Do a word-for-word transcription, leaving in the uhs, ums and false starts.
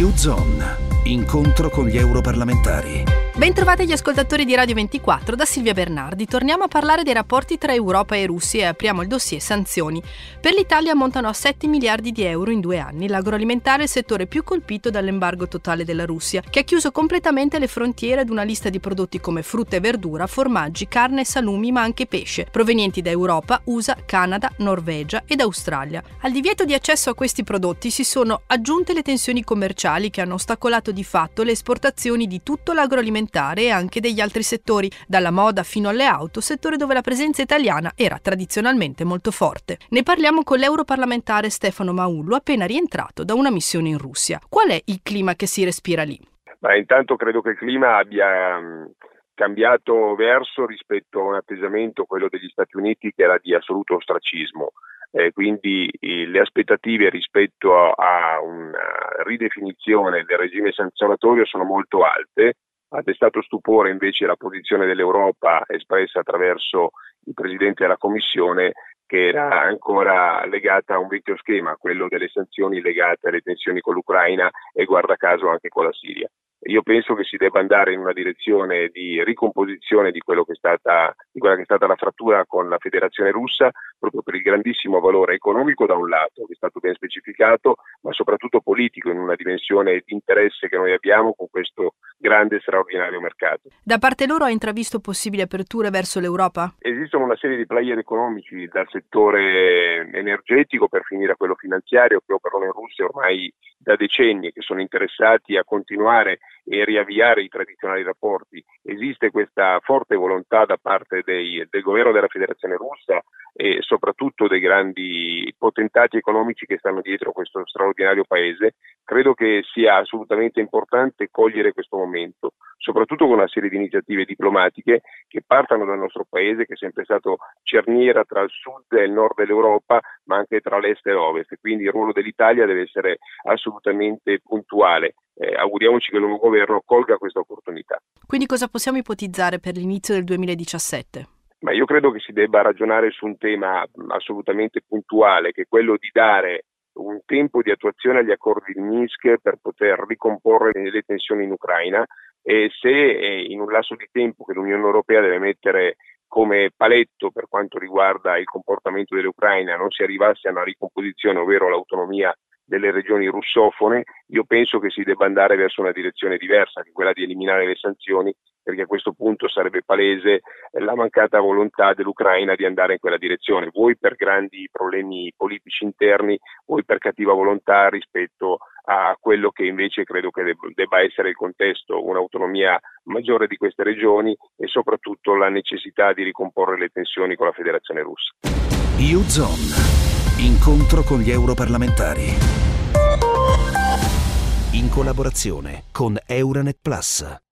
U-Zone. Incontro con gli europarlamentari. Bentrovati gli ascoltatori di Radio ventiquattro, da Silvia Bernardi. Torniamo a parlare dei rapporti tra Europa e Russia e apriamo il dossier sanzioni. Per l'Italia ammontano a sette miliardi di euro in due anni. L'agroalimentare è il settore più colpito dall'embargo totale della Russia, che ha chiuso completamente le frontiere ad una lista di prodotti come frutta e verdura, formaggi, carne e salumi, ma anche pesce, provenienti da Europa, U S A, Canada, Norvegia ed Australia. Al divieto di accesso a questi prodotti si sono aggiunte le tensioni commerciali che hanno ostacolato di fatto le esportazioni di tutto l'agroalimentare e anche degli altri settori, dalla moda fino alle auto, settore dove la presenza italiana era tradizionalmente molto forte. Ne parliamo con l'europarlamentare Stefano Maullo, appena rientrato da una missione in Russia. Qual è il clima che si respira lì? Beh, intanto credo che il clima abbia mh, cambiato verso rispetto a un atteggiamento, quello degli Stati Uniti, che era di assoluto ostracismo. Eh, quindi eh, le aspettative rispetto a, a una ridefinizione del regime sanzionatorio sono molto alte. Ha destato stupore invece la posizione dell'Europa espressa attraverso il Presidente della Commissione, che era ancora legata a un vecchio schema, quello delle sanzioni legate alle tensioni con l'Ucraina e guarda caso anche con la Siria. Io penso che si debba andare in una direzione di ricomposizione di quello che è stata, di quella che è stata la frattura con la Federazione Russa, proprio per il grandissimo valore economico da un lato, che è stato ben specificato, ma soprattutto politico, in una dimensione di interesse che noi abbiamo con questo grande e straordinario mercato. Da parte loro ha intravisto possibili aperture verso l'Europa? Esistono una serie di player economici, dal settore energetico per finire a quello finanziario, che operano in Russia ormai da decenni, che sono interessati a continuare e riavviare i tradizionali rapporti. Esiste questa forte volontà da parte dei, del governo della Federazione Russa e soprattutto dei grandi potentati economici che stanno dietro questo straordinario paese. Credo che sia assolutamente importante cogliere questo momento, soprattutto con una serie di iniziative diplomatiche che partano dal nostro paese, che è sempre stato cerniera tra il sud e il nord dell'Europa, ma anche tra l'est e l'ovest. Quindi il ruolo dell'Italia deve essere assolutamente puntuale. Eh, auguriamoci che il nuovo governo colga questa opportunità. Quindi cosa possiamo ipotizzare per l'inizio del duemiladiciassette? Ma io credo che si debba ragionare su un tema assolutamente puntuale, che è quello di dare un tempo di attuazione agli accordi di Minsk per poter ricomporre le tensioni in Ucraina, e se in un lasso di tempo che l'Unione Europea deve mettere come paletto per quanto riguarda il comportamento dell'Ucraina non si arrivasse a una ricomposizione, ovvero l'autonomia delle regioni russofone, io penso che si debba andare verso una direzione diversa, che è quella di eliminare le sanzioni, perché a questo punto sarebbe palese la mancata volontà dell'Ucraina di andare in quella direzione, vuoi per grandi problemi politici interni, vuoi per cattiva volontà rispetto a quello che invece credo che debba essere il contesto, un'autonomia maggiore di queste regioni e soprattutto la necessità di ricomporre le tensioni con la Federazione Russa. U-Zone. Incontro con gli europarlamentari. In collaborazione con Euranet Plus.